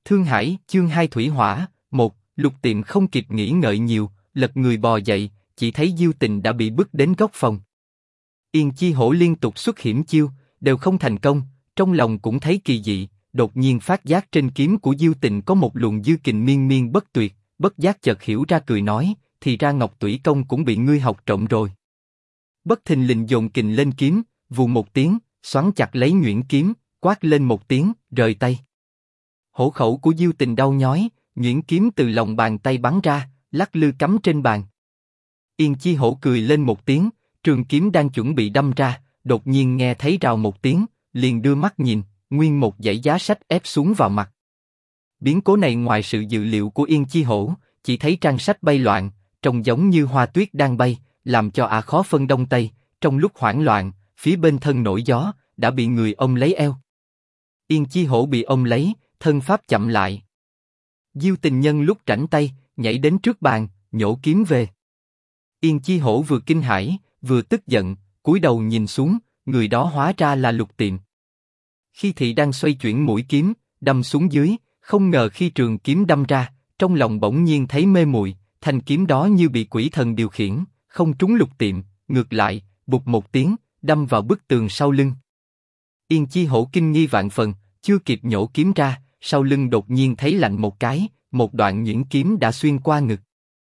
Thương Hải, chương 2 thủy hỏa, 1, Lục Tiệm không kịp nghĩ ngợi nhiều, lật người bò dậy, chỉ thấy Diêu Tình đã bị bức đến góc phòng. Yên Chi Hổ liên tục xuất hiểm chiêu, đều không thành công, trong lòng cũng thấy kỳ dị, đột nhiên phát giác trên kiếm của Diêu Tình có một luồng dư kình miên miên bất tuyệt, bất giác chợt hiểu ra cười nói, thì ra Ngọc Tủy Công cũng bị ngươi học trộm rồi. Bất thình lình dồn kình lên kiếm, vù một tiếng, xoắn chặt lấy nhuyễn kiếm, quát lên một tiếng, rời tay. Hổ khẩu của Diêu Tình đau nhói, nhuyễn kiếm từ lòng bàn tay bắn ra, lắc lư cắm trên bàn. Yên Chi Hổ cười lên một tiếng, trường kiếm đang chuẩn bị đâm ra, đột nhiên nghe thấy rào một tiếng, liền đưa mắt nhìn, nguyên một dãy giá sách ép xuống vào mặt. Biến cố này ngoài sự dự liệu của Yên Chi Hổ, chỉ thấy trang sách bay loạn, trông giống như hoa tuyết đang bay, làm cho ả khó phân đông tây. Trong lúc hoảng loạn, phía bên thân nổi gió, đã bị người ôm lấy eo. Yên Chi Hổ bị ôm lấy, thân pháp chậm lại. Diêu Tình nhân lúc rảnh tay, nhảy đến trước bàn, nhổ kiếm về. Yên Chi Hổ vừa kinh hãi, vừa tức giận, cúi đầu nhìn xuống, người đó hóa ra là Lục Tiệm. Khi thị đang xoay chuyển mũi kiếm, đâm xuống dưới, không ngờ khi trường kiếm đâm ra, trong lòng bỗng nhiên thấy mê muội, thanh kiếm đó như bị quỷ thần điều khiển, không trúng Lục Tiệm, ngược lại, bụp một tiếng, đâm vào bức tường sau lưng. Yên Chi Hổ kinh nghi vạn phần, chưa kịp nhổ kiếm ra, sau lưng đột nhiên thấy lạnh một cái, một đoạn nhuyễn kiếm đã xuyên qua ngực.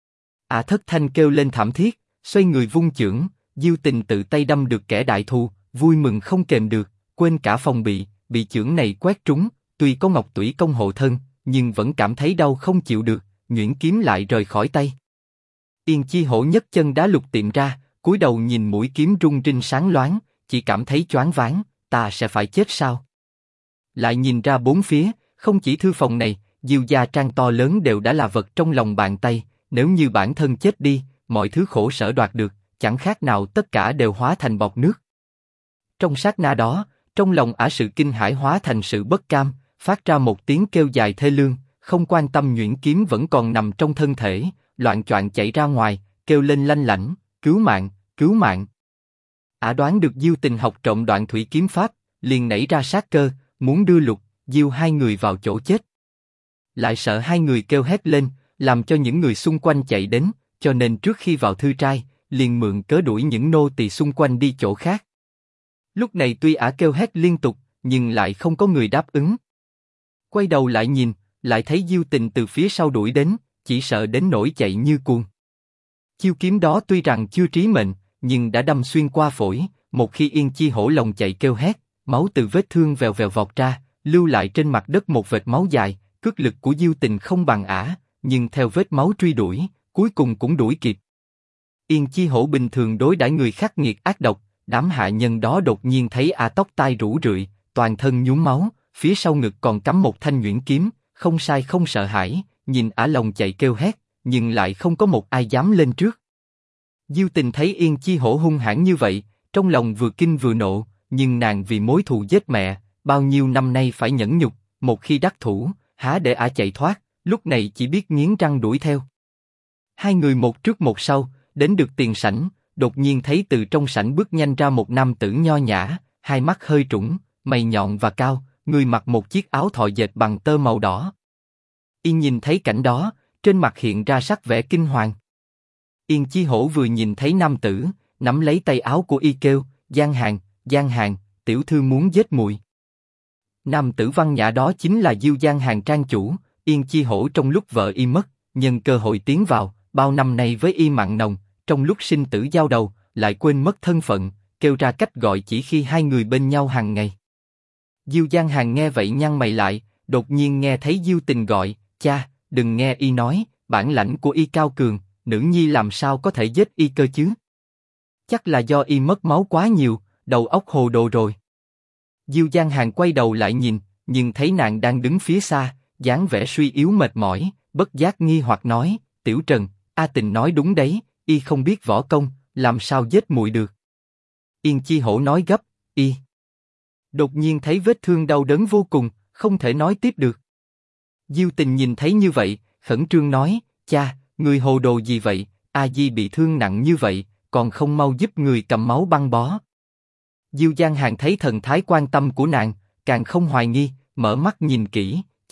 Ả thất thanh kêu lên thảm thiết, xoay người vung chưởng, Diêu Tình tự tay đâm được kẻ đại thù, vui mừng không kềm được, quên cả phòng bị chưởng này quét trúng, tuy có Ngọc Tủy Công hộ thân, nhưng vẫn cảm thấy đau không chịu được, nhuyễn kiếm lại rời khỏi tay. Yên Chi Hổ nhấc chân đá Lục Tiệm ra, cúi đầu nhìn mũi kiếm rung rinh sáng loáng, chỉ cảm thấy choáng váng, ta sẽ phải chết sao? Lại nhìn ra bốn phía, không chỉ thư phòng này, Diêu gia trang to lớn đều đã là vật trong lòng bàn tay, nếu như bản thân chết đi, mọi thứ khổ sở đoạt được, chẳng khác nào tất cả đều hóa thành bọt nước. Trong sát na đó, trong lòng ả sự kinh hãi hóa thành sự bất cam, phát ra một tiếng kêu dài thê lương, không quan tâm nhuyễn kiếm vẫn còn nằm trong thân thể, loạng choạng chạy ra ngoài, kêu lên lanh lảnh, cứu mạng, cứu mạng. Ả đoán được Diêu Tình học trộm đoạn thủy kiếm pháp, liền nảy ra sát cơ, muốn đưa Lục, Diêu hai người vào chỗ chết. Lại sợ hai người kêu hét lên, làm cho những người xung quanh chạy đến, cho nên trước khi vào thư trai, liền mượn cớ đuổi những nô tỳ xung quanh đi chỗ khác. Lúc này tuy ả kêu hét liên tục, nhưng lại không có người đáp ứng. Quay đầu lại nhìn, lại thấy Diêu Tình từ phía sau đuổi đến, chỉ sợ đến nỗi chạy như cuồng. Chiêu kiếm đó tuy rằng chưa trí mệnh, nhưng đã đâm xuyên qua phổi. Một khi Yên Chi Hổ lòng chạy kêu hét, máu từ vết thương vèo vèo vọt ra, lưu lại trên mặt đất một vệt máu dài. Cước lực của Diêu Tình không bằng ả, nhưng theo vết máu truy đuổi, cuối cùng cũng đuổi kịp. Yên Chi Hổ bình thường đối đãi người khắc nghiệt ác độc, đám hạ nhân đó đột nhiên thấy ả tóc tai rũ rượi, toàn thân nhuốm máu, phía sau ngực còn cắm một thanh nhuyễn kiếm, không sai không sợ hãi, nhìn ả lòng chạy kêu hét, nhưng lại không có một ai dám lên trước. Diêu Tình thấy Yên Chi Hổ hung hãn như vậy, trong lòng vừa kinh vừa nộ, nhưng nàng vì mối thù giết mẹ, bao nhiêu năm nay phải nhẫn nhục, một khi đắc thủ, há để ả chạy thoát, lúc này chỉ biết nghiến răng đuổi theo. Hai người một trước một sau, đến được tiền sảnh, đột nhiên thấy từ trong sảnh bước nhanh ra một nam tử nho nhã, hai mắt hơi trũng, mày nhọn và cao, người mặc một chiếc áo thọ dệt bằng tơ màu đỏ. Yên nhìn thấy cảnh đó, trên mặt hiện ra sắc vẻ kinh hoàng. Yên Chi Hổ vừa nhìn thấy nam tử, nắm lấy tay áo của y kêu, Giang Hàng, tiểu thư muốn giết muội. Nam tử văn nhã đó chính là Diêu Giang Hàng trang chủ. Yên Chi Hổ trong lúc vợ y mất, nhân cơ hội tiến vào, bao năm nay với y mặn nồng, trong lúc sinh tử giao đầu, lại quên mất thân phận, kêu ra cách gọi chỉ khi hai người bên nhau hàng ngày. Diêu Giang Hàng nghe vậy nhăn mày lại, đột nhiên nghe thấy Diêu Tình gọi, cha, đừng nghe y nói, bản lãnh của y cao cường, nữ nhi làm sao có thể giết y cơ chứ? Chắc là do y mất máu quá nhiều, đầu óc hồ đồ rồi. Diêu Giang Hàng quay đầu lại nhìn, nhưng thấy nàng đang đứng phía xa, dáng vẻ suy yếu mệt mỏi, bất giác nghi hoặc nói, Tiểu Trần, A Tình nói đúng đấy, y không biết võ công, làm sao giết muội được? Yên Chi Hổ nói gấp, y. Đột nhiên thấy vết thương đau đớn vô cùng, không thể nói tiếp được. Diêu Tình nhìn thấy như vậy, khẩn trương nói, cha, người hồ đồ gì vậy? A Di bị thương nặng như vậy, còn không mau giúp người cầm máu băng bó. Diêu Giang Hàng thấy thần thái quan tâm của nàng, càng không hoài nghi, mở mắt nhìn kỹ,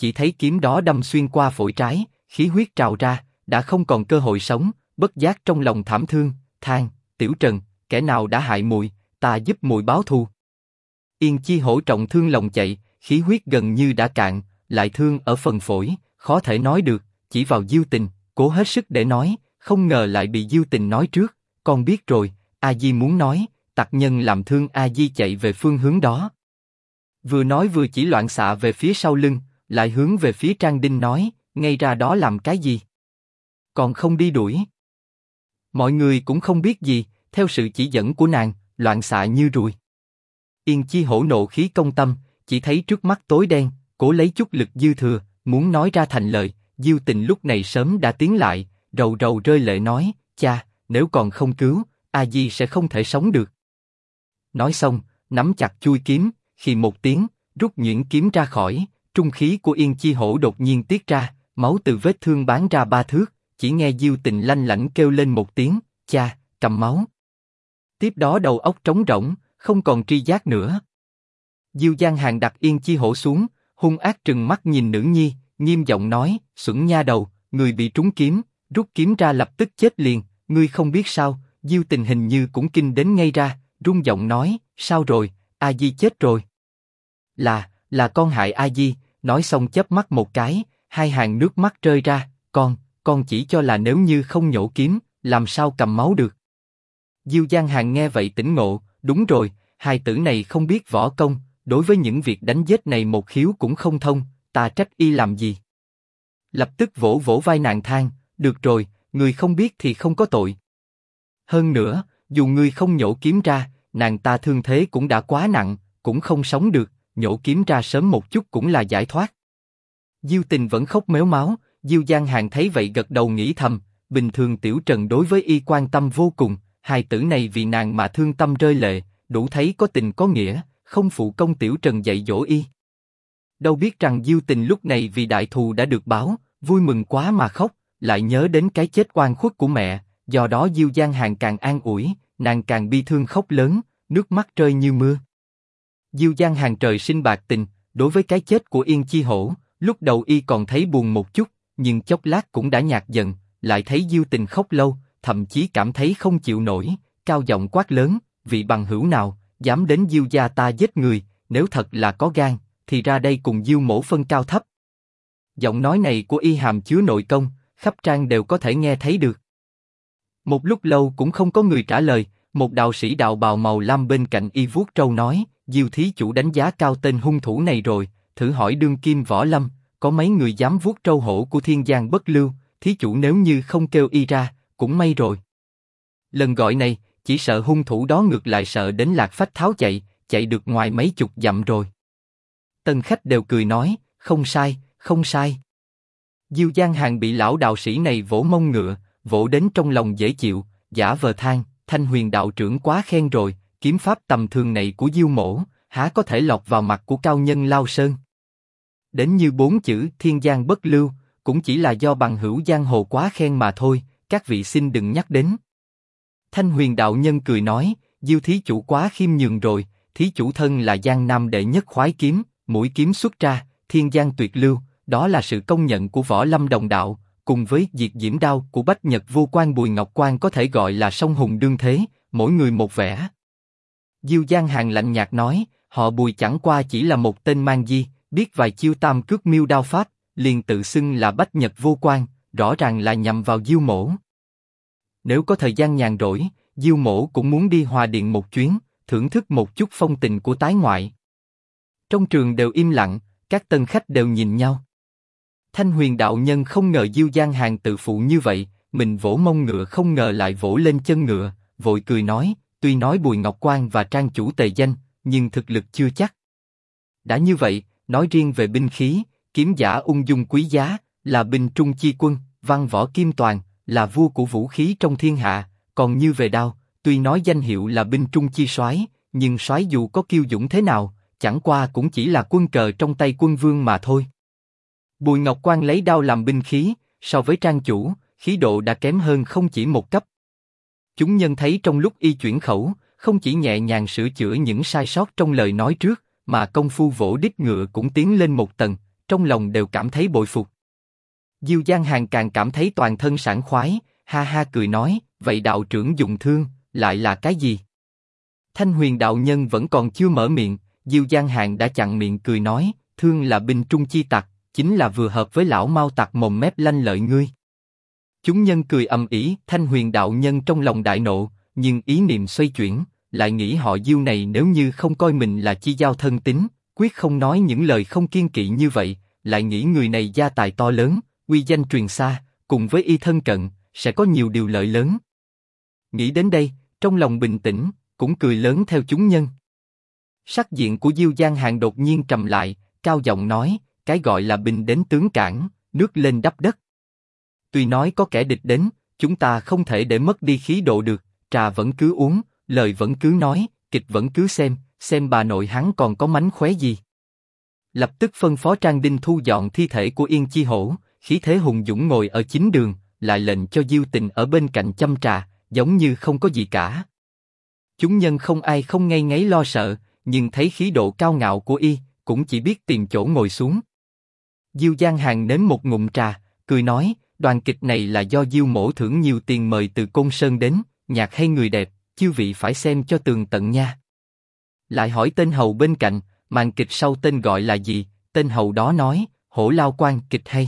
chỉ thấy kiếm đó đâm xuyên qua phổi trái, khí huyết trào ra, đã không còn cơ hội sống, bất giác trong lòng thảm thương, than, Tiểu Trần, kẻ nào đã hại muội, ta giúp muội báo thù. Yên Chi Hổ trọng thương lòng chạy, khí huyết gần như đã cạn, lại thương ở phần phổi, khó thể nói được, chỉ vào Diêu Tình, cố hết sức để nói, không ngờ lại bị Diêu Tình nói trước, con biết rồi, A Di muốn nói, tặc nhân làm thương A Di chạy về phương hướng đó. Vừa nói vừa chỉ loạn xạ về phía sau lưng, lại hướng về phía Trang Đinh nói, ngay ra đó làm cái gì? Còn không đi đuổi. Mọi người cũng không biết gì, theo sự chỉ dẫn của nàng, loạn xạ như ruồi. Yên Chi Hổ nộ khí công tâm, chỉ thấy trước mắt tối đen, cố lấy chút lực dư thừa, muốn nói ra thành lời. Diêu Tình lúc này sớm đã tiến lại, rầu rầu rơi lệ nói, cha, nếu còn không cứu, A Di sẽ không thể sống được. Nói xong, nắm chặt chuôi kiếm, khi một tiếng, rút nhuyễn kiếm ra khỏi, trung khí của Yên Chi Hổ đột nhiên tiết ra, máu từ vết thương bắn ra 3 thước, chỉ nghe Diêu Tình lanh lảnh kêu lên một tiếng, cha, cầm máu. Tiếp đó đầu óc trống rỗng, không còn tri giác nữa. Diêu Giang Hàn đặt Yên Chi Hổ xuống, hung ác trừng mắt nhìn nữ nhi, nghiêm giọng nói, xuẩn nha đầu, người bị trúng kiếm, rút kiếm ra lập tức chết liền, ngươi không biết sao? Diêu Tình hình như cũng kinh đến ngay ra, run giọng nói, sao rồi, A Di chết rồi. Là con hại A Di. Nói xong chớp mắt một cái, hai hàng nước mắt rơi ra, con chỉ cho là nếu như không nhổ kiếm, làm sao cầm máu được. Diêu Giang Hàn nghe vậy tỉnh ngộ, đúng rồi, hài tử này không biết võ công, đối với những việc đánh giết này một khiếu cũng không thông, ta trách y làm gì. Lập tức vỗ vỗ vai nàng than, được rồi, người không biết thì không có tội. Hơn nữa, dù ngươi không nhổ kiếm ra, nàng ta thương thế cũng đã quá nặng, cũng không sống được, nhổ kiếm ra sớm một chút cũng là giải thoát. Diêu Tình vẫn khóc mếu máo, Diêu Giang Hàn thấy vậy gật đầu nghĩ thầm, bình thường Tiểu Trần đối với y quan tâm vô cùng, hài tử này vì nàng mà thương tâm rơi lệ, đủ thấy có tình có nghĩa, không phụ công Tiểu Trần dạy dỗ y. Đâu biết rằng Diêu Tình lúc này vì đại thù đã được báo, vui mừng quá mà khóc, lại nhớ đến cái chết oan khuất của mẹ, do đó Diêu Giang Hàn càng an ủi, nàng càng bi thương khóc lớn, nước mắt rơi như mưa. Diêu Giang Hàn trời sinh bạc tình, đối với cái chết của Yên Chi Hổ, lúc đầu y còn thấy buồn một chút, nhưng chốc lát cũng đã nhạt dần, lại thấy Diêu Tình khóc lâu, thậm chí cảm thấy không chịu nổi, cao giọng quát lớn, vị bằng hữu nào dám đến Diêu gia ta giết người, nếu thật là có gan, thì ra đây cùng Diêu mỗ phân cao thấp. Giọng nói này của y hàm chứa nội công, khắp trang đều có thể nghe thấy được. Một lúc lâu cũng không có người trả lời, một đạo sĩ đạo bào màu lam bên cạnh y vuốt râu nói, Diêu thí chủ đánh giá cao tên hung thủ này rồi, thử hỏi đương kim võ lâm, có mấy người dám vuốt râu hổ của Thiên Giang Bất Lưu, thí chủ nếu như không kêu y ra, cũng may rồi. Lần gọi này, chỉ sợ hung thủ đó ngược lại sợ đến lạc phách tháo chạy được ngoài mấy chục dặm rồi. Tân khách đều cười nói, không sai, không sai. Diêu Giang Hàn bị lão đạo sĩ này vỗ mông ngựa, vỗ đến trong lòng dễ chịu, giả vờ than, Thanh Huyền đạo trưởng quá khen rồi, kiếm pháp tầm thường này của Diêu mỗ, há có thể lọt vào mặt của cao nhân Lao Sơn. Đến như 4 chữ Thiên Giang Bất Lưu, cũng chỉ là do bằng hữu giang hồ quá khen mà thôi, các vị xin đừng nhắc đến. Thanh Huyền đạo nhân cười nói, Diêu thí chủ quá khiêm nhường rồi, thí chủ thân là Giang Nam đệ nhất khoái kiếm, mũi kiếm xuất ra, Thiên Giang tuyệt lưu, đó là sự công nhận của võ lâm đồng đạo, cùng với diệt diễm đao của Bách Nhật Vô Quan Bùi Ngọc Quan có thể gọi là song hùng đương thế, mỗi người một vẻ. Diêu Giang Hàn lạnh nhạt nói, họ Bùi chẳng qua chỉ là một tên mang di, biết vài chiêu tam cước miêu đao pháp, liền tự xưng là Bách Nhật Vô Quan, rõ ràng là nhằm vào Diêu mỗ. Nếu có thời gian nhàn rỗi, Diêu mỗ cũng muốn đi Hòa Điện một chuyến, thưởng thức một chút phong tình của tái ngoại. Trong trường đều im lặng, các tân khách đều nhìn nhau. Thanh Huyền đạo nhân không ngờ Diêu Giang Hàn tự phụ như vậy, mình vỗ mông ngựa không ngờ lại vỗ lên chân ngựa, vội cười nói, tuy nói Bùi Ngọc Quan và Trang chủ tề danh, nhưng thực lực chưa chắc. Đã như vậy, nói riêng về binh khí, kiếm giả ung dung quý giá, là binh trung chi quân, văn võ kim toàn, là vua của vũ khí trong thiên hạ, còn như về đao, tuy nói danh hiệu là binh trung chi soái, nhưng soái dù có kiêu dũng thế nào, chẳng qua cũng chỉ là quân cờ trong tay quân vương mà thôi. Bùi Ngọc Quan lấy đao làm binh khí, so với Trang chủ, khí độ đã kém hơn không chỉ một cấp. Chúng nhân thấy trong lúc y chuyển khẩu, không chỉ nhẹ nhàng sửa chữa những sai sót trong lời nói trước, mà công phu vỗ đít ngựa cũng tiến lên một tầng, trong lòng đều cảm thấy bội phục. Diêu Giang Hàn càng cảm thấy toàn thân sảng khoái, ha ha cười nói, vậy đạo trưởng dùng thương, lại là cái gì? Thanh Huyền đạo nhân vẫn còn chưa mở miệng, Diêu Giang Hàn đã chặn miệng cười nói, thương là binh trung chi tặc, chính là vừa hợp với lão Mao tặc mồm mép lanh lợi ngươi. Chúng nhân cười ầm ĩ, Thanh Huyền đạo nhân trong lòng đại nộ, nhưng ý niệm xoay chuyển, lại nghĩ họ Diêu này nếu như không coi mình là chi giao thân tín, quyết không nói những lời không kiêng kỵ như vậy, lại nghĩ người này gia tài to lớn, uy danh truyền xa, cùng với y thân cận, sẽ có nhiều điều lợi lớn. Nghĩ đến đây, trong lòng bình tĩnh, cũng cười lớn theo chúng nhân. Sắc diện của Diêu Giang Hàn đột nhiên trầm lại, cao giọng nói, cái gọi là binh đến tướng cản, nước lên đắp đất. Tuy nói có kẻ địch đến, chúng ta không thể để mất đi khí độ được, trà vẫn cứ uống, lời vẫn cứ nói, kịch vẫn cứ xem bà nội hắn còn có mánh khóe gì. Lập tức phân phó Trang Đinh thu dọn thi thể của Yên Chi Hổ, khí thế hùng dũng ngồi ở chính đường, lại lệnh cho Diêu Tình ở bên cạnh châm trà, giống như không có gì cả. Chúng nhân không ai không ngây ngáy lo sợ, nhưng thấy khí độ cao ngạo của y, cũng chỉ biết tìm chỗ ngồi xuống. Diêu Giang Hàn nếm một ngụm trà, cười nói, đoàn kịch này là do Diêu mỗ thưởng nhiều tiền mời từ Côn Sơn đến, nhạc hay người đẹp, chư vị phải xem cho tường tận nha. Lại hỏi tên hầu bên cạnh, màn kịch sau tên gọi là gì? Tên hầu đó nói, Hổ Lao Quan kịch hay.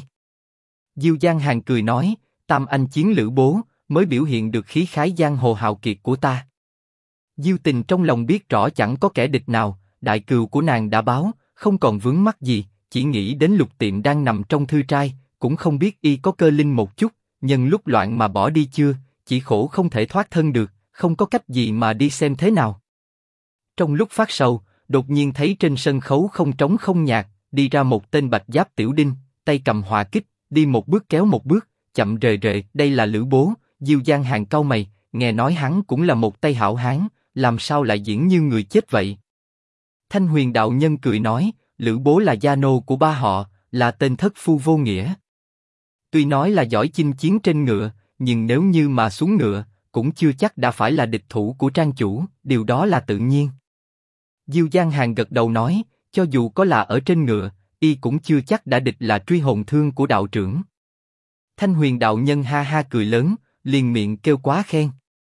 Diêu Giang Hàn cười nói, Tam Anh chiến Lữ Bố mới biểu hiện được khí khái giang hồ hào kiệt của ta. Diêu Tình trong lòng biết rõ chẳng có kẻ địch nào, đại cừu của nàng đã báo, không còn vướng mắc gì, chỉ nghĩ đến Lục Tiệm đang nằm trong thư trai, cũng không biết y có cơ linh một chút, nhân lúc loạn mà bỏ đi chưa, chỉ khổ không thể thoát thân được, không có cách gì mà đi xem thế nào. Trong lúc phát sầu, đột nhiên thấy trên sân khấu không trống không nhạc, đi ra một tên bạch giáp tiểu đinh, tay cầm hỏa kích, đi một bước kéo một bước, chậm rề rề, đây là Lữ Bố. Diêu Giang Hàn cau mày, nghe nói hắn cũng là một tay hảo hán, làm sao lại diễn như người chết vậy? Thanh Huyền đạo nhân cười nói, Lữ Bố là gia nô của ba họ, là tên thất phu vô nghĩa. Tuy nói là giỏi chinh chiến trên ngựa, nhưng nếu như mà xuống ngựa, cũng chưa chắc đã phải là địch thủ của Trang chủ, điều đó là tự nhiên. Diêu Giang Hàn gật đầu nói, cho dù có là ở trên ngựa, y cũng chưa chắc đã địch là truy hồn thương của đạo trưởng. Thanh Huyền đạo nhân ha ha cười lớn, liền miệng kêu quá khen.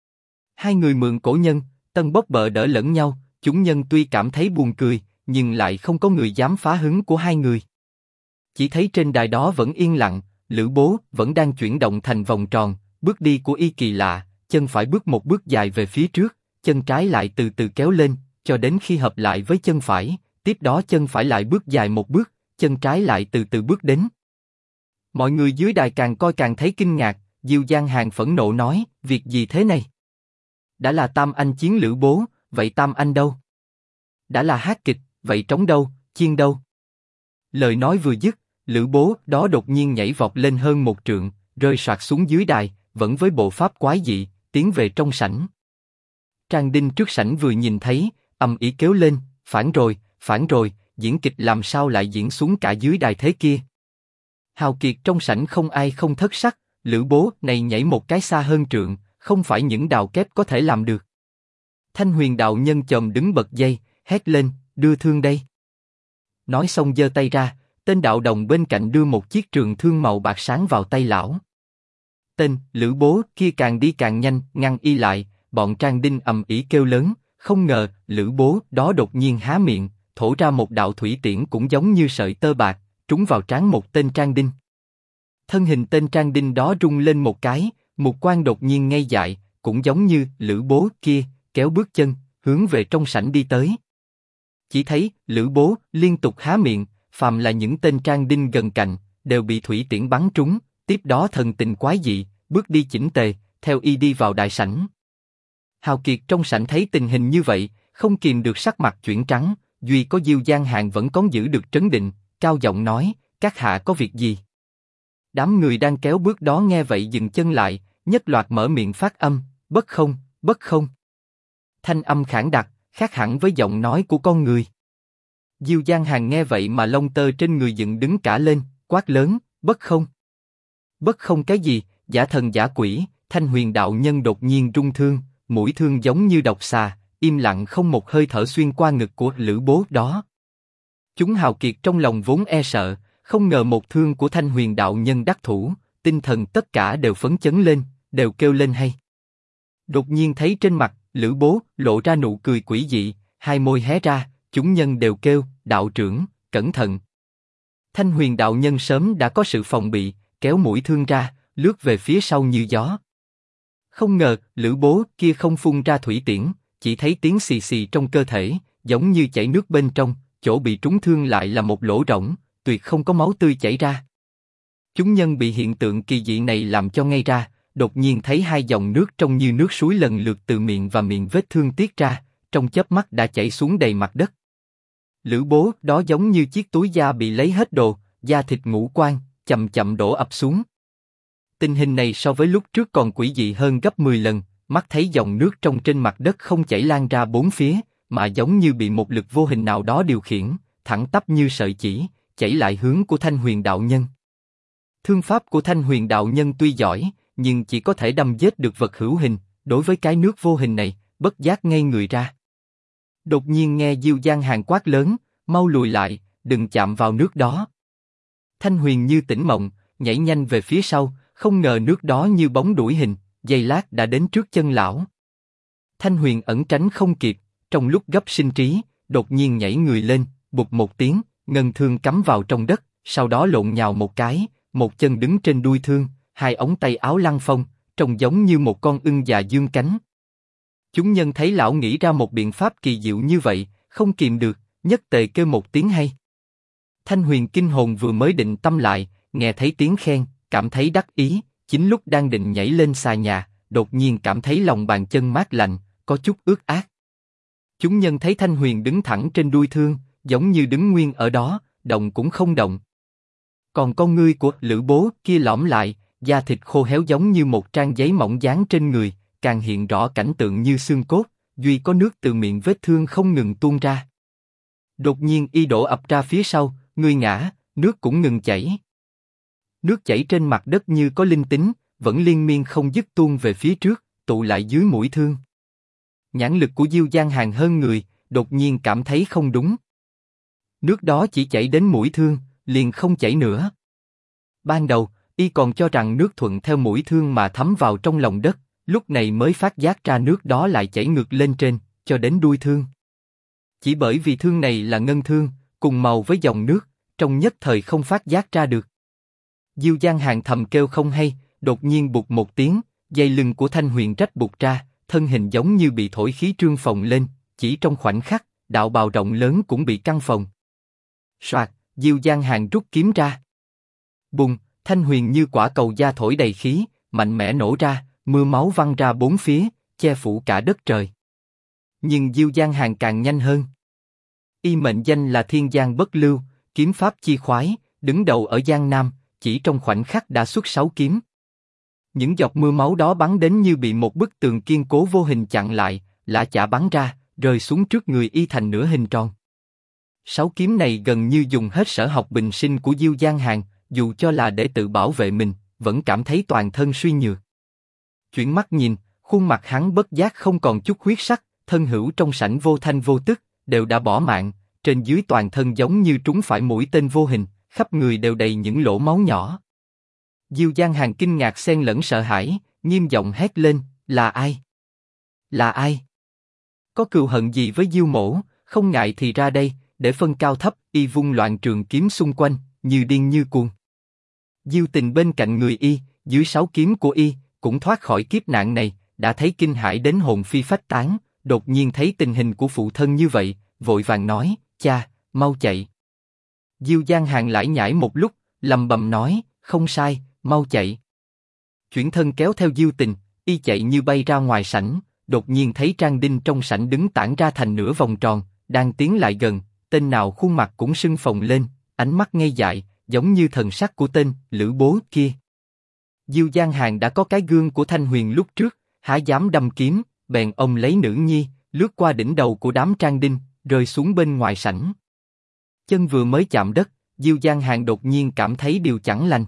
Hai người mượn cổ nhân, tân bốc bợ đỡ lẫn nhau, chúng nhân tuy cảm thấy buồn cười, nhưng lại không có người dám phá hứng của hai người. Chỉ thấy trên đài đó vẫn yên lặng, Lữ Bố vẫn đang chuyển động thành vòng tròn, bước đi của y kỳ lạ, chân phải bước một bước dài về phía trước, chân trái lại từ từ kéo lên, cho đến khi hợp lại với chân phải, tiếp đó chân phải lại bước dài một bước, chân trái lại từ từ bước đến. Mọi người dưới đài càng coi càng thấy kinh ngạc, Diêu Giang Hàn phẫn nộ nói, việc gì thế này? Đã là Tam Anh chiến Lữ Bố, vậy Tam Anh đâu? Đã là hát kịch, vậy trống đâu, chiên đâu? Lời nói vừa dứt, Lữ Bố đó đột nhiên nhảy vọt lên hơn một trượng, rơi soạt xuống dưới đài, vẫn với bộ pháp quái dị, tiến về trong sảnh. Trang Đinh trước sảnh vừa nhìn thấy, ầm ĩ kêu lên, phản rồi, diễn kịch làm sao lại diễn xuống cả dưới đài thế kia? Hào kiệt trong sảnh không ai không thất sắc, Lữ Bố này nhảy một cái xa hơn trượng, không phải những đào kép có thể làm được. Thanh Huyền đạo nhân chồm đứng bật dây, hét lên, đưa thương đây. Nói xong giơ tay ra, tên đạo đồng bên cạnh đưa một chiếc trường thương màu bạc sáng vào tay lão. Tên Lữ Bố kia càng đi càng nhanh, ngăn y lại, bọn Trang Đinh ầm ĩ kêu lớn, không ngờ Lữ Bố đó đột nhiên há miệng, thổ ra một đạo thủy tiễn cũng giống như sợi tơ bạc, trúng vào trán một tên Trang Đinh. Thân hình tên Trang Đinh đó rung lên một cái, mục quan đột nhiên ngây dại, cũng giống như Lữ Bố kia, kéo bước chân, hướng về trong sảnh đi tới. Chỉ thấy Lữ Bố liên tục há miệng, phàm là những tên Trang Đinh gần cạnh, đều bị thủy tiễn bắn trúng, tiếp đó thần tình quái dị, bước đi chỉnh tề, theo y đi vào đại sảnh. Hào kiệt trong sảnh thấy tình hình như vậy, không kìm được sắc mặt chuyển trắng, duy có Diêu Giang Hàn vẫn còn giữ được trấn định, cao giọng nói, các hạ có việc gì? Đám người đang kéo bước đó nghe vậy dừng chân lại, nhất loạt mở miệng phát âm, bất không. Thanh âm khản đặc, khác hẳn với giọng nói của con người. Diêu Giang Hàn nghe vậy mà lông tơ trên người dựng đứng cả lên, quát lớn, bất không cái gì, giả thần giả quỷ. Thanh Huyền đạo nhân đột nhiên rung thương, mũi thương giống như độc xà, im lặng không một hơi thở xuyên qua ngực của Lữ Bố đó. Chúng hào kiệt trong lòng vốn e sợ, không ngờ một thương của Thanh Huyền đạo nhân đắc thủ, tinh thần tất cả đều phấn chấn lên, đều kêu lên hay. Đột nhiên thấy trên mặt Lữ Bố lộ ra nụ cười quỷ dị, hai môi hé ra, chúng nhân đều kêu, đạo trưởng, cẩn thận. Thanh Huyền đạo nhân sớm đã có sự phòng bị, kéo mũi thương ra, lướt về phía sau như gió. Không ngờ, Lữ Bố kia không phun ra thủy tiễn, chỉ thấy tiếng xì xì trong cơ thể, giống như chảy nước bên trong, chỗ bị trúng thương lại là một lỗ rỗng, tuyệt không có máu tươi chảy ra. Chúng nhân bị hiện tượng kỳ dị này làm cho ngây ra, đột nhiên thấy hai dòng nước trông như nước suối lần lượt từ miệng và miệng vết thương tiết ra, trong chớp mắt đã chảy xuống đầy mặt đất. Lữ Bố đó giống như chiếc túi da bị lấy hết đồ, da thịt ngũ quan, chậm chậm đổ ập xuống. Tình hình này so với lúc trước còn quỷ dị hơn gấp 10 lần, mắt thấy dòng nước trong trên mặt đất không chảy lan ra bốn phía, mà giống như bị một lực vô hình nào đó điều khiển, thẳng tắp như sợi chỉ, chảy lại hướng của Thanh Huyền đạo nhân. Thương pháp của Thanh Huyền đạo nhân tuy giỏi, nhưng chỉ có thể đâm giết được vật hữu hình, đối với cái nước vô hình này, bất giác ngây người ra. Đột nhiên nghe Diêu Giang Hàn quát lớn, mau lùi lại, đừng chạm vào nước đó. Thanh Huyền như tỉnh mộng, nhảy nhanh về phía sau, không ngờ nước đó như bóng đuổi hình, giây lát đã đến trước chân lão. Thanh Huyền ẩn tránh không kịp, trong lúc gấp sinh trí, đột nhiên nhảy người lên, bụp một tiếng, ngân thương cắm vào trong đất, sau đó lộn nhào một cái, một chân đứng trên đuôi thương, hai ống tay áo lăng phong, trông giống như một con ưng già dương cánh. Chúng nhân thấy lão nghĩ ra một biện pháp kỳ diệu như vậy, không kìm được, nhất tề kêu một tiếng hay. Thanh Huyền kinh hồn vừa mới định tâm lại, nghe thấy tiếng khen, cảm thấy đắc ý, chính lúc đang định nhảy lên xà nhà, đột nhiên cảm thấy lòng bàn chân mát lạnh, có chút ướt át. Chúng nhân thấy Thanh Huyền đứng thẳng trên đuôi thương, giống như đứng nguyên ở đó, động cũng không động. Còn con ngươi của Lữ Bố kia lõm lại, da thịt khô héo giống như một trang giấy mỏng dán trên người, càng hiện rõ cảnh tượng như xương cốt, duy có nước từ miệng vết thương không ngừng tuôn ra. Đột nhiên y đổ ập ra phía sau, người ngã, nước cũng ngừng chảy. Nước chảy trên mặt đất như có linh tính, vẫn liên miên không dứt tuôn về phía trước, tụ lại dưới mũi thương. Nhãn lực của Diêu Giang Hàn hơn người, đột nhiên cảm thấy không đúng. Nước đó chỉ chảy đến mũi thương, liền không chảy nữa. Ban đầu, y còn cho rằng nước thuận theo mũi thương mà thấm vào trong lòng đất, lúc này mới phát giác ra nước đó lại chảy ngược lên trên, cho đến đuôi thương. Chỉ bởi vì thương này là ngân thương, cùng màu với dòng nước, trong nhất thời không phát giác ra được. Diêu Giang Hàn thầm kêu không hay, đột nhiên bụt một tiếng, dây lưng của Thanh Huyền rách bụt ra, thân hình giống như bị thổi khí trương phồng lên, chỉ trong khoảnh khắc, đạo bào rộng lớn cũng bị căng phồng. Soạt, Diêu Giang Hàn rút kiếm ra. Bùng, Thanh Huyền như quả cầu da thổi đầy khí, mạnh mẽ nổ ra, mưa máu văng ra bốn phía, che phủ cả đất trời. Nhưng Diêu Giang Hàn càng nhanh hơn. Y mệnh danh là Thiên Giang Bất Lưu, kiếm pháp chi khoái, đứng đầu ở Giang Nam, chỉ trong khoảnh khắc đã xuất 6 kiếm. Những giọt mưa máu đó bắn đến như bị một bức tường kiên cố vô hình chặn lại, lã chả bắn ra, rơi xuống trước người y thành nửa hình tròn. 6 kiếm này gần như dùng hết sở học bình sinh của Diêu Giang Hàn, dù cho là để tự bảo vệ mình, vẫn cảm thấy toàn thân suy nhược. Chuyển mắt nhìn, khuôn mặt hắn bất giác không còn chút huyết sắc, thân hữu trong sảnh vô thanh vô tức, đều đã bỏ mạng, trên dưới toàn thân giống như trúng phải mũi tên vô hình, khắp người đều đầy những lỗ máu nhỏ. Diêu Giang Hàn kinh ngạc xen lẫn sợ hãi, nghiêm giọng hét lên, là ai? Là ai? Có cừu hận gì với Diêu mỗ, không ngại thì ra đây, để phân cao thấp. Y vung loạn trường kiếm xung quanh, như điên như cuồng. Diêu Tình bên cạnh người y, dưới 6 kiếm của y, cũng thoát khỏi kiếp nạn này, đã thấy kinh hãi đến hồn phi phách tán, đột nhiên thấy tình hình của phụ thân như vậy, vội vàng nói, cha, mau chạy. Diêu Giang Hàn lải nhải một lúc, lầm bầm nói, không sai, mau chạy. Chuyển thân kéo theo Diêu Tình, y chạy như bay ra ngoài sảnh, đột nhiên thấy Trang Đinh trong sảnh đứng tản ra thành nửa vòng tròn, đang tiến lại gần, tên nào khuôn mặt cũng sưng phồng lên, ánh mắt ngây dại, giống như thần sắc của tên Lữ Bố kia. Diêu Giang Hàn đã có cái gương của Thanh Huyền lúc trước, há dám đâm kiếm, bèn ông lấy nữ nhi, lướt qua đỉnh đầu của đám Trang Đinh, rơi xuống bên ngoài sảnh. Chân vừa mới chạm đất, Diêu Giang Hàn đột nhiên cảm thấy điều chẳng lành.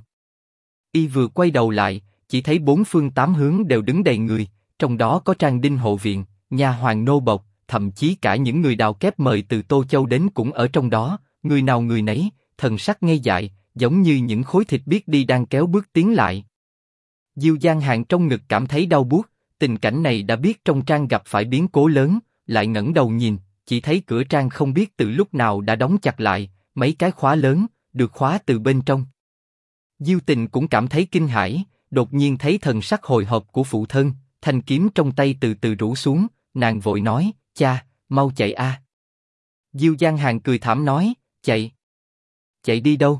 Y vừa quay đầu lại, chỉ thấy bốn phương tám hướng đều đứng đầy người, trong đó có Trang Đinh hộ viện, nha hoàn nô bộc, thậm chí cả những người đào kép mời từ Tô Châu đến cũng ở trong đó, người nào người nấy, thần sắc ngây dại, giống như những khối thịt biết đi đang kéo bước tiến lại. Diêu Giang Hàn trong ngực cảm thấy đau buốt, tình cảnh này đã biết trong trang gặp phải biến cố lớn, lại ngẩng đầu nhìn, chỉ thấy cửa trang không biết từ lúc nào đã đóng chặt lại, mấy cái khóa lớn, được khóa từ bên trong. Diêu Tình cũng cảm thấy kinh hãi, đột nhiên thấy thần sắc hồi hộp của phụ thân, thanh kiếm trong tay từ từ rũ xuống, nàng vội nói, cha, mau chạy a. Diêu Giang Hàn cười thảm nói, chạy? Chạy đi đâu?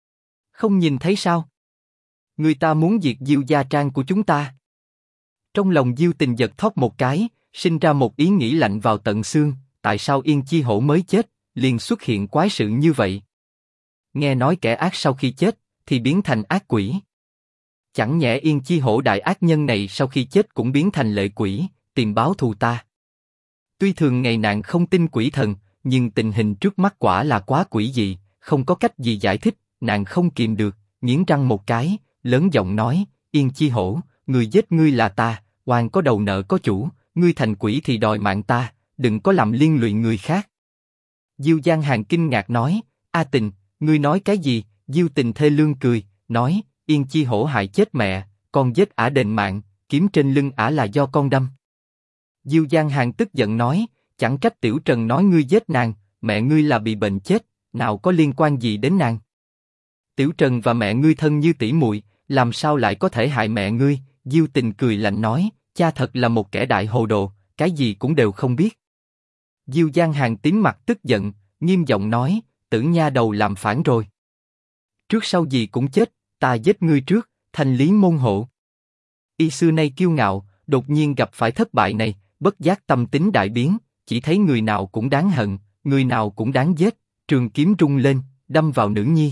Không nhìn thấy sao? Người ta muốn diệt Diêu gia trang của chúng ta. Trong lòng Diêu Tình giật thót một cái, sinh ra một ý nghĩ lạnh vào tận xương, tại sao Yên Chi Hổ mới chết, liền xuất hiện quái sự như vậy? Nghe nói kẻ ác sau khi chết, thì biến thành ác quỷ. Chẳng nhẽ Yên Chi Hổ đại ác nhân này sau khi chết cũng biến thành lệ quỷ, tìm báo thù ta? Tuy thường ngày nàng không tin quỷ thần, nhưng tình hình trước mắt quả là quá quỷ dị, không có cách gì giải thích, nàng không kìm được, nghiến răng một cái, lớn giọng nói, Yên Chi Hổ, người giết ngươi là ta, oan có đầu nợ có chủ, ngươi thành quỷ thì đòi mạng ta, đừng có làm liên lụy người khác. Diêu Giang Hàn kinh ngạc nói, A Tình, ngươi nói cái gì? Diêu Tình thê lương cười, nói, Yên Chi Hổ hại chết mẹ, con giết ả đền mạng, kiếm trên lưng ả là do con đâm. Diêu Giang Hàn tức giận nói, chẳng trách Tiểu Trần nói ngươi giết nàng, mẹ ngươi là bị bệnh chết, nào có liên quan gì đến nàng? Tiểu Trần và mẹ ngươi thân như tỷ muội, làm sao lại có thể hại mẹ ngươi? Diêu Tình cười lạnh nói, cha thật là một kẻ đại hồ đồ, cái gì cũng đều không biết. Diêu Giang Hàn tím mặt tức giận, nghiêm giọng nói, Tử nha đầu làm phản rồi. Trước sau gì cũng chết, ta giết ngươi trước, thanh lý môn hộ. Y xưa nay kiêu ngạo, đột nhiên gặp phải thất bại này, bất giác tâm tính đại biến, chỉ thấy người nào cũng đáng hận, người nào cũng đáng giết, trường kiếm rung lên, đâm vào nữ nhi.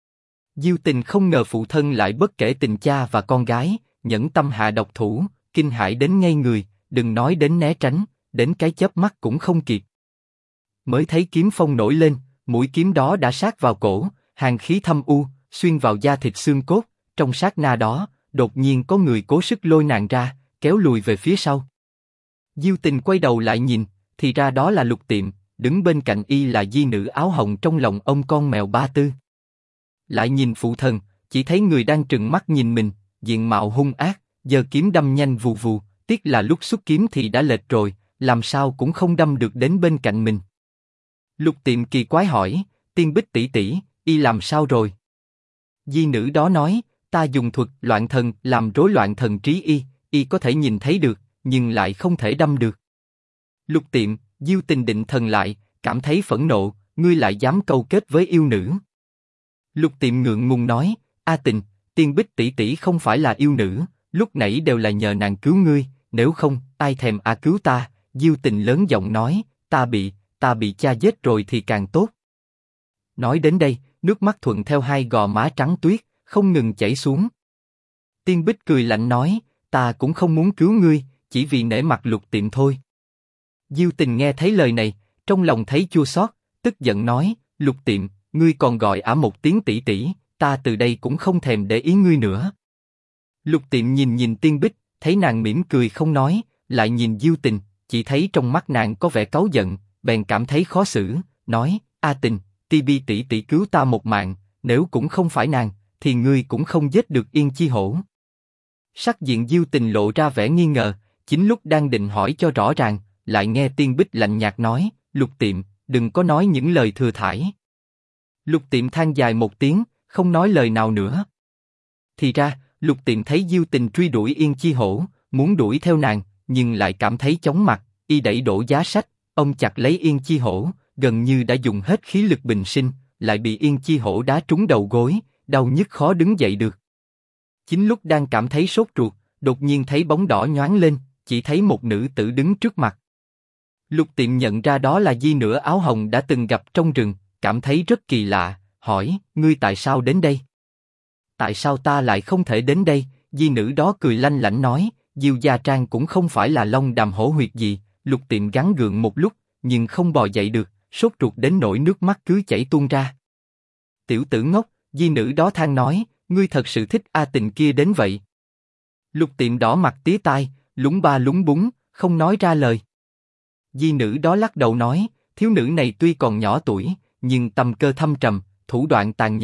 Diêu Tình không ngờ phụ thân lại bất kể tình cha và con gái, nhẫn tâm hạ độc thủ, kinh hãi đến ngây người, đừng nói đến né tránh, đến cái chớp mắt cũng không kịp. Mới thấy kiếm phong nổi lên, mũi kiếm đó đã sát vào cổ, hàn khí thâm u, xuyên vào da thịt xương cốt. Trong sát na đó, đột nhiên có người cố sức lôi nàng ra, kéo lùi về phía sau. Diêu Tình quay đầu lại nhìn, thì ra đó là Lục Tiệm, đứng bên cạnh y là di nữ áo hồng trong lòng ông con mèo Ba Tư. Lại nhìn phụ thần, chỉ thấy người đang trừng mắt nhìn mình, diện mạo hung ác, giơ kiếm đâm nhanh vù vù, tiếc là lúc xuất kiếm thì đã lệch rồi, làm sao cũng không đâm được đến bên cạnh mình. Lục Tiệm kỳ quái hỏi, Tiên Bích tỷ tỷ, y làm sao rồi? Di nữ đó nói, ta dùng thuật loạn thần làm rối loạn thần trí y có thể nhìn thấy được, nhưng lại không thể đâm được. Lục Tiệm, Diêu Tình định thần lại, cảm thấy phẫn nộ, ngươi lại dám câu kết với yêu nữ. Lục Tiệm ngượng ngùng nói, A Tình, Tiên Bích tỷ tỷ không phải là yêu nữ, lúc nãy đều là nhờ nàng cứu ngươi, nếu không, ai thèm cứu ta? Diêu Tình lớn giọng nói, ta bị cha giết rồi thì càng tốt. Nói đến đây, nước mắt thuận theo hai gò má trắng tuyết, không ngừng chảy xuống. Tiên Bích cười lạnh nói, ta cũng không muốn cứu ngươi, chỉ vì nể mặt Lục Tiệm thôi. Diêu Tình nghe thấy lời này, trong lòng thấy chua xót, tức giận nói, Lục Tiệm, ngươi còn gọi ả một tiếng tỷ tỷ, ta từ đây cũng không thèm để ý ngươi nữa. Lục Tiệm nhìn Tiên Bích, thấy nàng mỉm cười không nói, lại nhìn Diêu Tình, chỉ thấy trong mắt nàng có vẻ cáu giận, bèn cảm thấy khó xử, nói, A Tình, Tibi tỷ tỷ cứu ta một mạng, nếu cũng không phải nàng, thì ngươi cũng không giết được Yên Chi Hổ. Sắc diện Diêu Tình lộ ra vẻ nghi ngờ, chính lúc đang định hỏi cho rõ ràng, lại nghe Tiên Bích lạnh nhạt nói, Lục Tiệm, đừng có nói những lời thừa thãi. Lục Tiệm than dài một tiếng, không nói lời nào nữa. Thì ra, Lục Tiệm thấy Diêu Tình truy đuổi Yên Chi Hổ, muốn đuổi theo nàng, nhưng lại cảm thấy chóng mặt, y đẩy đổ giá sách, ông chặt lấy Yên Chi Hổ, gần như đã dùng hết khí lực bình sinh, lại bị Yên Chi Hổ đá trúng đầu gối, đau nhức khó đứng dậy được. Chính lúc đang cảm thấy sốt ruột, đột nhiên thấy bóng đỏ nhoáng lên, chỉ thấy một nữ tử đứng trước mặt. Lục Tiệm nhận ra đó là di nửa áo hồng đã từng gặp trong rừng, cảm thấy rất kỳ lạ, hỏi, ngươi tại sao đến đây? Tại sao ta lại không thể đến đây? Di nữ đó cười lanh lảnh nói, Diêu gia trang cũng không phải là Long Đàm hổ huyệt gì. Lục Tiệm gắng gượng một lúc, nhưng không bò dậy được, sốt ruột đến nỗi nước mắt cứ chảy tuôn ra. Tiểu tử ngốc, di nữ đó than nói, ngươi thật sự thích A Tình kia đến vậy. Lục Tiệm đỏ mặt tía tai, lúng ba lúng búng, không nói ra lời. Di nữ đó lắc đầu nói, thiếu nữ này tuy còn nhỏ tuổi, nhưng tâm cơ thâm trầm, thủ đoạn tàn nhẫn,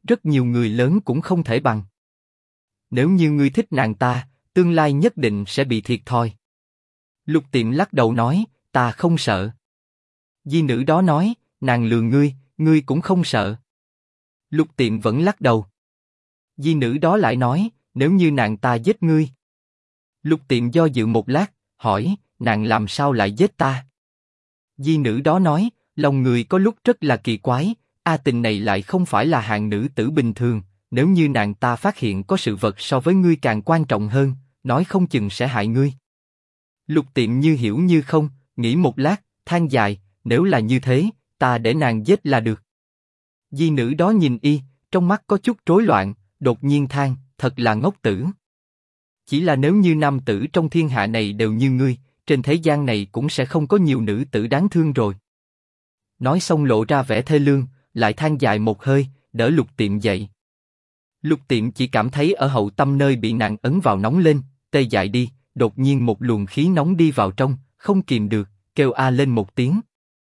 rất nhiều người lớn cũng không thể bằng. Nếu như ngươi thích nàng ta, tương lai nhất định sẽ bị thiệt thòi. Lục Tiệm lắc đầu nói, ta không sợ. Di nữ đó nói, nàng lừa ngươi, ngươi cũng không sợ. Lục Tiệm vẫn lắc đầu. Di nữ đó lại nói, nếu như nàng ta giết ngươi. Lục Tiệm do dự một lát, hỏi, nàng làm sao lại giết ta? Di nữ đó nói, lòng người có lúc rất là kỳ quái, A Tình này lại không phải là hạng nữ tử bình thường, nếu như nàng ta phát hiện có sự vật so với ngươi càng quan trọng hơn, nói không chừng sẽ hại ngươi. Lục Tiệm như hiểu như không, nghĩ một lát, than dài, nếu là như thế, ta để nàng giết là được. Di nữ đó nhìn y, trong mắt có chút rối loạn, đột nhiên than, thật là ngốc tử. Chỉ là nếu như nam tử trong thiên hạ này đều như ngươi, trên thế gian này cũng sẽ không có nhiều nữ tử đáng thương rồi. Nói xong lộ ra vẻ thê lương, lại than dài một hơi, đỡ Lục Tiệm dậy. Lục Tiệm chỉ cảm thấy ở hậu tâm nơi bị nàng ấn vào nóng lên, tê dại đi, đột nhiên một luồng khí nóng đi vào trong, không kìm được, kêu a lên một tiếng.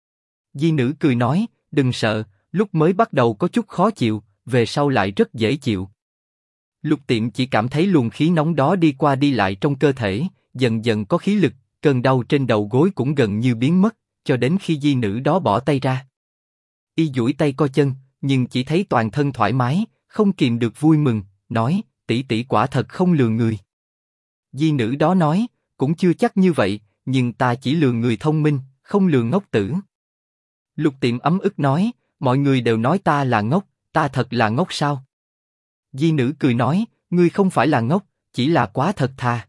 Di nữ cười nói, đừng sợ, lúc mới bắt đầu có chút khó chịu, về sau lại rất dễ chịu. Lục Tiệm chỉ cảm thấy luồng khí nóng đó đi qua đi lại trong cơ thể, dần dần có khí lực, cơn đau trên đầu gối cũng gần như biến mất, cho đến khi di nữ đó bỏ tay ra. Y duỗi tay co chân, nhưng chỉ thấy toàn thân thoải mái, không kìm được vui mừng, nói, tỷ tỷ quả thật không lừa người. Di nữ đó nói, cũng chưa chắc như vậy, nhưng ta chỉ lừa người thông minh, không lừa ngốc tử. Lục Tiệm ấm ức nói, mọi người đều nói ta là ngốc, ta thật là ngốc sao? Di nữ cười nói, ngươi không phải là ngốc, chỉ là quá thật thà.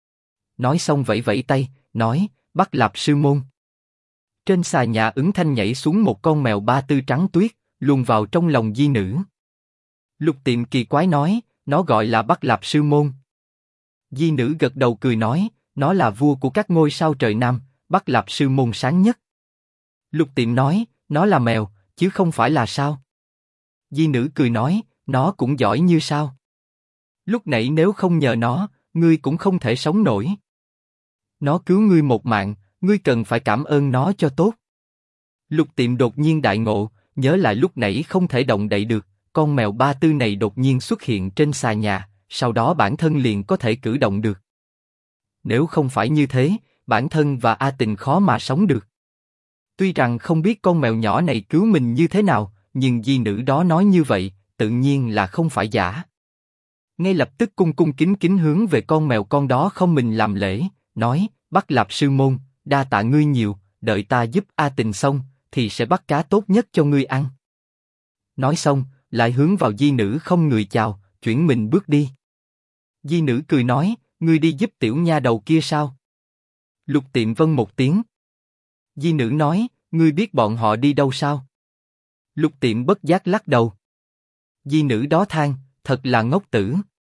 Nói xong vẫy vẫy tay, nói, bắt Lạp sư môn. Trên xà nhà ứng thanh nhảy xuống một con mèo ba tư trắng tuyết, luồn vào trong lòng di nữ. Lục Tiệm kỳ quái nói, nó gọi là Bắc Lạp sư môn. Di nữ gật đầu cười nói, nó là vua của các ngôi sao trời Nam, Bắc Lạp sư môn sáng nhất. Lục Tiệm nói, nó là mèo, chứ không phải là sao? Di nữ cười nói, nó cũng giỏi như sao? Lúc nãy nếu không nhờ nó, ngươi cũng không thể sống nổi. Nó cứu ngươi một mạng, ngươi cần phải cảm ơn nó cho tốt. Lục Tiệm đột nhiên đại ngộ, nhớ lại lúc nãy không thể động đậy được, con mèo ba tư này đột nhiên xuất hiện trên xà nhà, sau đó bản thân liền có thể cử động được. Nếu không phải như thế, bản thân và A Tình khó mà sống được. Tuy rằng không biết con mèo nhỏ này cứu mình như thế nào, nhưng di nữ đó nói như vậy, tự nhiên là không phải giả. Ngay lập tức cung cung kính kính hướng về con mèo con đó không mình làm lễ, nói, Bắc Lạp sư môn, đa tạ ngươi nhiều, đợi ta giúp A Tình xong, thì sẽ bắt cá tốt nhất cho ngươi ăn. Nói xong, lại hướng vào di nữ không người chào, chuyển mình bước đi. Di nữ cười nói, ngươi đi giúp tiểu nha đầu kia sao? Lục Tiệm vâng một tiếng. Di nữ nói, ngươi biết bọn họ đi đâu sao? Lục Tiệm bất giác lắc đầu. Di nữ đó than, thật là ngốc tử.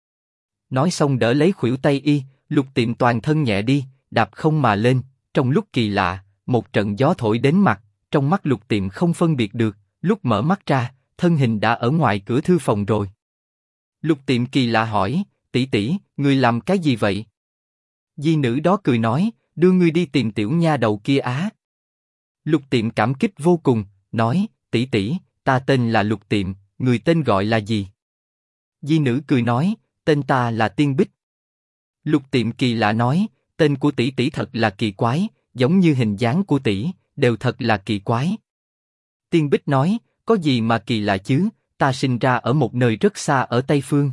Nói xong đỡ lấy khuỷu tay y, Lục Tiệm toàn thân nhẹ đi, đạp không mà lên. Trong lúc kỳ lạ, một trận gió thổi đến mặt, trong mắt Lục Tiệm không phân biệt được. Lúc mở mắt ra, thân hình đã ở ngoài cửa thư phòng rồi. Lục Tiệm kỳ lạ hỏi, tỷ tỷ, ngươi làm cái gì vậy? Di nữ đó cười nói, đưa ngươi đi tìm tiểu nha đầu kia á. Lục Tiệm cảm kích vô cùng, nói, tỷ tỷ, ta tên là Lục Tiệm, người tên gọi là gì? Di nữ cười nói, tên ta là Tiên Bích. Lục Tiệm kỳ lạ nói, tên của tỷ tỷ thật là kỳ quái, giống như hình dáng của tỷ, đều thật là kỳ quái. Tiên Bích nói, có gì mà kỳ lạ chứ, ta sinh ra ở một nơi rất xa ở Tây Phương.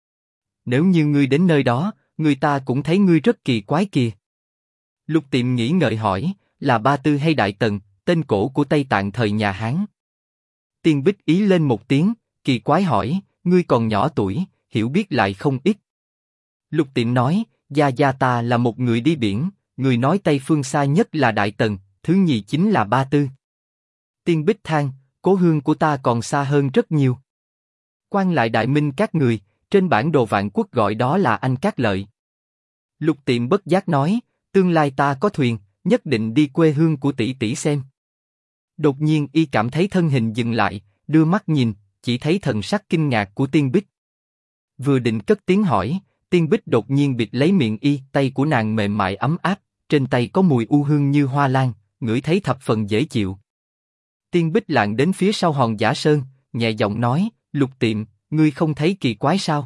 Nếu như ngươi đến nơi đó, người ta cũng thấy ngươi rất kỳ quái kìa. Lục Tiệm nghĩ ngợi hỏi, là Ba Tư hay Đại Tần, tên cổ của Tây Tạng thời nhà Hán. Tiên Bích ý lên một tiếng, kỳ quái hỏi, ngươi còn nhỏ tuổi, hiểu biết lại không ít. Lục Tiệm nói, gia gia ta là một người đi biển, người nói Tây Phương xa nhất là Đại Tần, thứ nhì chính là Ba Tư. Tiên Bích than, cố hương của ta còn xa hơn rất nhiều. Quan lại Đại Minh các người, trên bản đồ Vạn Quốc gọi đó là Anh Cát Lợi. Lục Tiệm bất giác nói, tương lai ta có thuyền, nhất định đi quê hương của tỷ tỷ xem. Đột nhiên y cảm thấy thân hình dừng lại, đưa mắt nhìn, chỉ thấy thần sắc kinh ngạc của Tiên Bích. Vừa định cất tiếng hỏi, Tiên Bích đột nhiên bịt lấy miệng y, tay của nàng mềm mại ấm áp, trên tay có mùi u hương như hoa lan, ngửi thấy thập phần dễ chịu. Tiên Bích lạng đến phía sau hòn Giả Sơn, nhẹ giọng nói, Lục Tiệm, ngươi không thấy kỳ quái sao?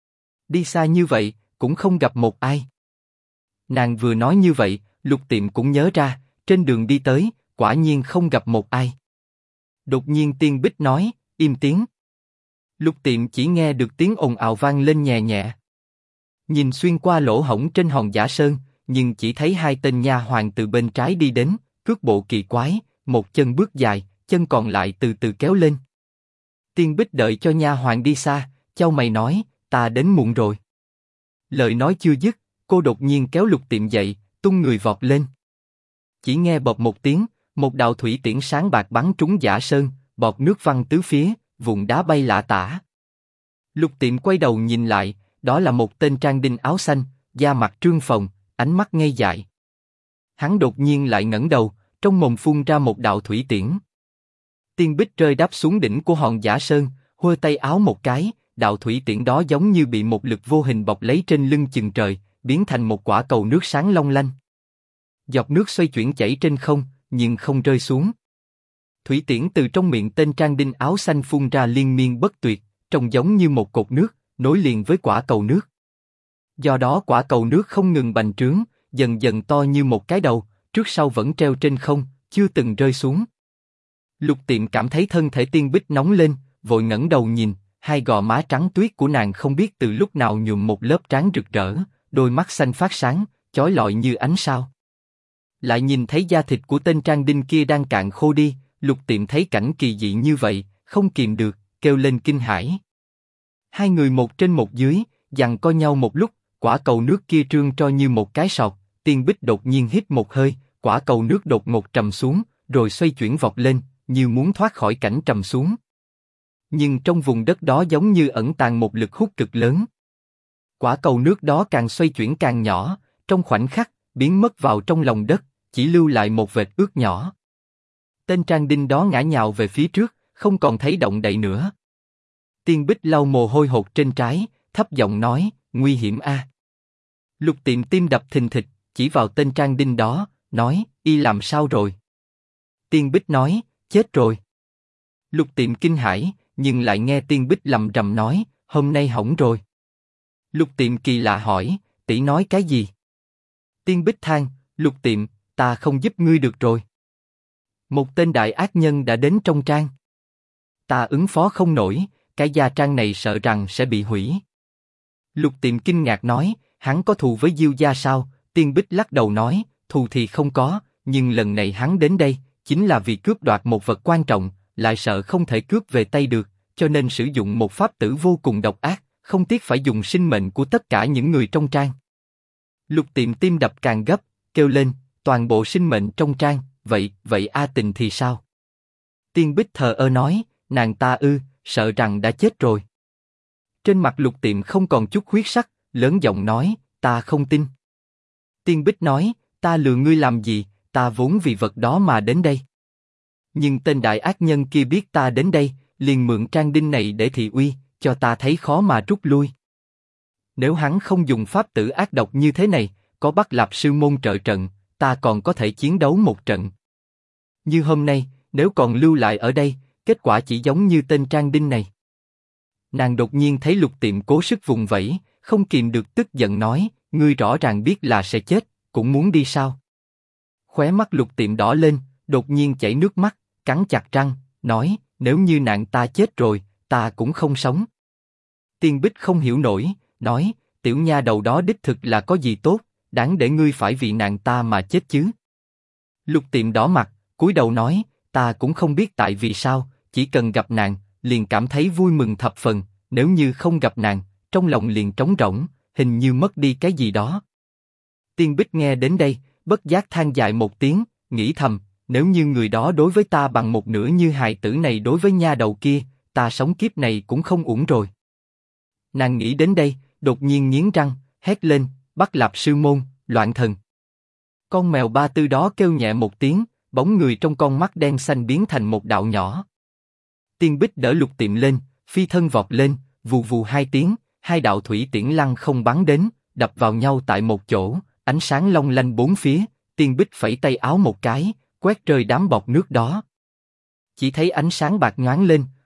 Đi xa như vậy, cũng không gặp một ai. Nàng vừa nói như vậy, Lục Tiệm cũng nhớ ra, trên đường đi tới, quả nhiên không gặp một ai. Đột nhiên Tiên Bích nói, im tiếng. Lục Tiệm chỉ nghe được tiếng ồn ào vang lên nhẹ nhẹ. Nhìn xuyên qua lỗ hổng trên hòn giả sơn, nhưng chỉ thấy hai tên nha hoàn từ bên trái đi đến, cước bộ kỳ quái, một chân bước dài, chân còn lại từ từ kéo lên. Tiên Bích đợi cho nha hoàn đi xa, chau mày nói, ta đến muộn rồi. Lời nói chưa dứt, cô đột nhiên kéo Lục Tiệm dậy, tung người vọt lên. Chỉ nghe bọt một tiếng, một đạo thủy tiễn sáng bạc bắn trúng giả sơn, bọt nước văng tứ phía, vụn đá bay lả tả. Lục Tiệm quay đầu nhìn lại, đó là một tên trang đinh áo xanh, da mặt trương phồng, ánh mắt ngây dại. Hắn đột nhiên lại ngẩng đầu, trong mồm phun ra một đạo thủy tiễn. Tiên Bích rơi đáp xuống đỉnh của hòn giả sơn, huơ tay áo một cái, đạo thủy tiễn đó giống như bị một lực vô hình bọc lấy trên lưng chừng trời, biến thành một quả cầu nước sáng long lanh. Giọt nước xoay chuyển chảy trên không, nhưng không rơi xuống. Thủy tiễn từ trong miệng tên trang đinh áo xanh phun ra liên miên bất tuyệt, trông giống như một cột nước, nối liền với quả cầu nước. Do đó quả cầu nước không ngừng bành trướng, dần dần to như một cái đầu, trước sau vẫn treo trên không, chưa từng rơi xuống. Lục Tiệm cảm thấy thân thể Tiên Bích nóng lên, vội ngẩng đầu nhìn, hai gò má trắng tuyết của nàng không biết từ lúc nào nhuộm một lớp trán rực rỡ, đôi mắt xanh phát sáng, chói lọi như ánh sao. Lại nhìn thấy da thịt của tên trang đinh kia đang cạn khô đi, Lục Tiệm thấy cảnh kỳ dị như vậy, không kìm được, kêu lên kinh hãi. Hai người một trên một dưới, giằng co nhau một lúc, quả cầu nước kia trương tro như một cái sọt. Tiên Bích đột nhiên hít một hơi, quả cầu nước đột ngột trầm xuống, rồi xoay chuyển vọt lên, như muốn thoát khỏi cảnh trầm xuống. Nhưng trong vùng đất đó giống như ẩn tàng một lực hút cực lớn. Quả cầu nước đó càng xoay chuyển càng nhỏ, trong khoảnh khắc biến mất vào trong lòng đất, chỉ lưu lại một vệt ướt nhỏ. Tên trang đinh đó ngã nhào về phía trước, không còn thấy động đậy nữa. Tiên Bích lau mồ hôi hột trên trán, thấp giọng nói, nguy hiểm a. Lục Tiệm tim đập thình thịch, chỉ vào tên trang đinh đó, nói, y làm sao rồi? Tiên Bích nói, chết rồi. Lục Tiệm kinh hãi, nhưng lại nghe Tiên Bích lầm rầm nói, hôm nay hỏng rồi. Lục Tiệm kỳ lạ hỏi, tỷ nói cái gì? Tiên Bích than, Lục Tiệm, ta không giúp ngươi được rồi. Một tên đại ác nhân đã đến trong trang. Ta ứng phó không nổi, cái gia trang này sợ rằng sẽ bị hủy. Lục Tiệm kinh ngạc nói, hắn có thù với Diêu gia sao? Tiên Bích lắc đầu nói, thù thì không có, nhưng lần này hắn đến đây, chính là vì cướp đoạt một vật quan trọng, lại sợ không thể cướp về tay được, cho nên sử dụng một pháp tử vô cùng độc ác, không tiếc phải dùng sinh mệnh của tất cả những người trong trang. Lục Tiệm tim đập càng gấp, kêu lên, toàn bộ sinh mệnh trong trang, vậy A Tình thì sao? Tiên Bích thờ ơ nói, nàng ta sợ rằng đã chết rồi. Trên mặt Lục Tiệm không còn chút huyết sắc, lớn giọng nói, ta không tin. Tiên Bích nói, ta lừa ngươi làm gì, ta vốn vì vật đó mà đến đây. Nhưng tên đại ác nhân kia biết ta đến đây, liền mượn trang đinh này để thị uy, cho ta thấy khó mà rút lui. Nếu hắn không dùng pháp tử ác độc như thế này, có Bắc Lạp sư môn trợ trận, ta còn có thể chiến đấu một trận. Như hôm nay, nếu còn lưu lại ở đây, kết quả chỉ giống như tên trang đinh này. Nàng đột nhiên thấy Lục Tiệm cố sức vùng vẫy, không kìm được tức giận nói, ngươi rõ ràng biết là sẽ chết, cũng muốn đi sao? Khóe mắt Lục Tiệm đỏ lên, đột nhiên chảy nước mắt, cắn chặt răng, nói, nếu như nàng ta chết rồi, ta cũng không sống. Tiên Bích không hiểu nổi, nói, tiểu nha đầu đó đích thực là có gì tốt, đáng để ngươi phải vì nàng ta mà chết chứ? Lục Tiệm đỏ mặt, cúi đầu nói, ta cũng không biết tại vì sao, chỉ cần gặp nàng, liền cảm thấy vui mừng thập phần, nếu như không gặp nàng, trong lòng liền trống rỗng, hình như mất đi cái gì đó. Tiên Bích nghe đến đây, bất giác than dài một tiếng, nghĩ thầm, nếu như người đó đối với ta bằng một nửa như hài tử này đối với nha đầu kia, ta sống kiếp này cũng không uổng rồi. Nàng nghĩ đến đây, đột nhiên nghiến răng, hét lên, Bắc Lạp sư môn, loạn thần. Con mèo Ba Tư đó kêu nhẹ một tiếng, bóng người trong con mắt đen xanh biến thành một đạo nhỏ. Tiên Bích đỡ Lục Tiệm lên, phi thân vọt lên, vù vù hai tiếng, hai đạo thủy tiễn lăng không bắn đến, đập vào nhau tại một chỗ, ánh sáng long lanh bốn phía. Tiên Bích phẩy tay áo một cái, quét rơi đám bọt nước đó. Chỉ thấy ánh sáng bạc nhoáng lên,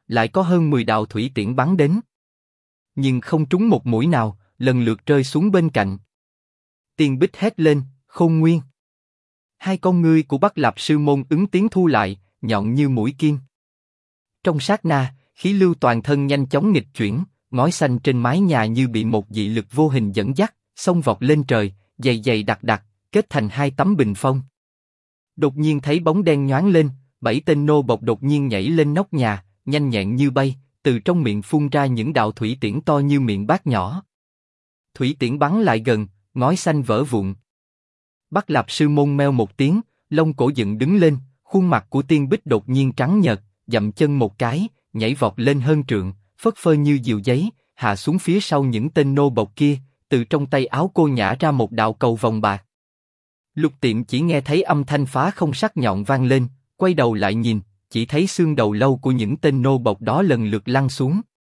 lại có hơn 10 đạo thủy tiễn bắn đến. Nhưng không trúng một mũi nào, lần lượt rơi xuống bên cạnh. Tiên Bích hét lên, Khôn Nguyên. Hai con ngươi của Bắc Lạp Sư Môn ứng tiếng thu lại, nhọn như mũi kim. Trong sát na, khí lưu toàn thân nhanh chóng nghịch chuyển, ngói xanh trên mái nhà như bị một dị lực vô hình dẫn dắt, xông vọt lên trời, dày dày đặc đặc, kết thành hai tấm bình phong. Đột nhiên thấy bóng đen nhoáng lên, 7 tên nô bộc đột nhiên nhảy lên nóc nhà, nhanh nhẹn như bay, từ trong miệng phun ra những đạo thủy tiễn to như miệng bát nhỏ. Thủy tiễn bắn lại gần, ngói xanh vỡ vụn. Bắc Lạp Sư Môn meo một tiếng, lông cổ dựng đứng lên, khuôn mặt của Tiên Bích đột nhiên trắng nhợt, dậm chân một cái, nhảy vọt lên hơn trượng, phất phơ như diều giấy, hạ xuống phía sau những tên nô bộc kia, từ trong tay áo cô nhả ra một đạo cầu vòng bạc. Lục Tiệm chỉ nghe thấy âm thanh phá không sắc nhọn vang lên, quay đầu lại nhìn, chỉ thấy xương đầu lâu của những tên nô bộc đó lần lượt lăn xuống.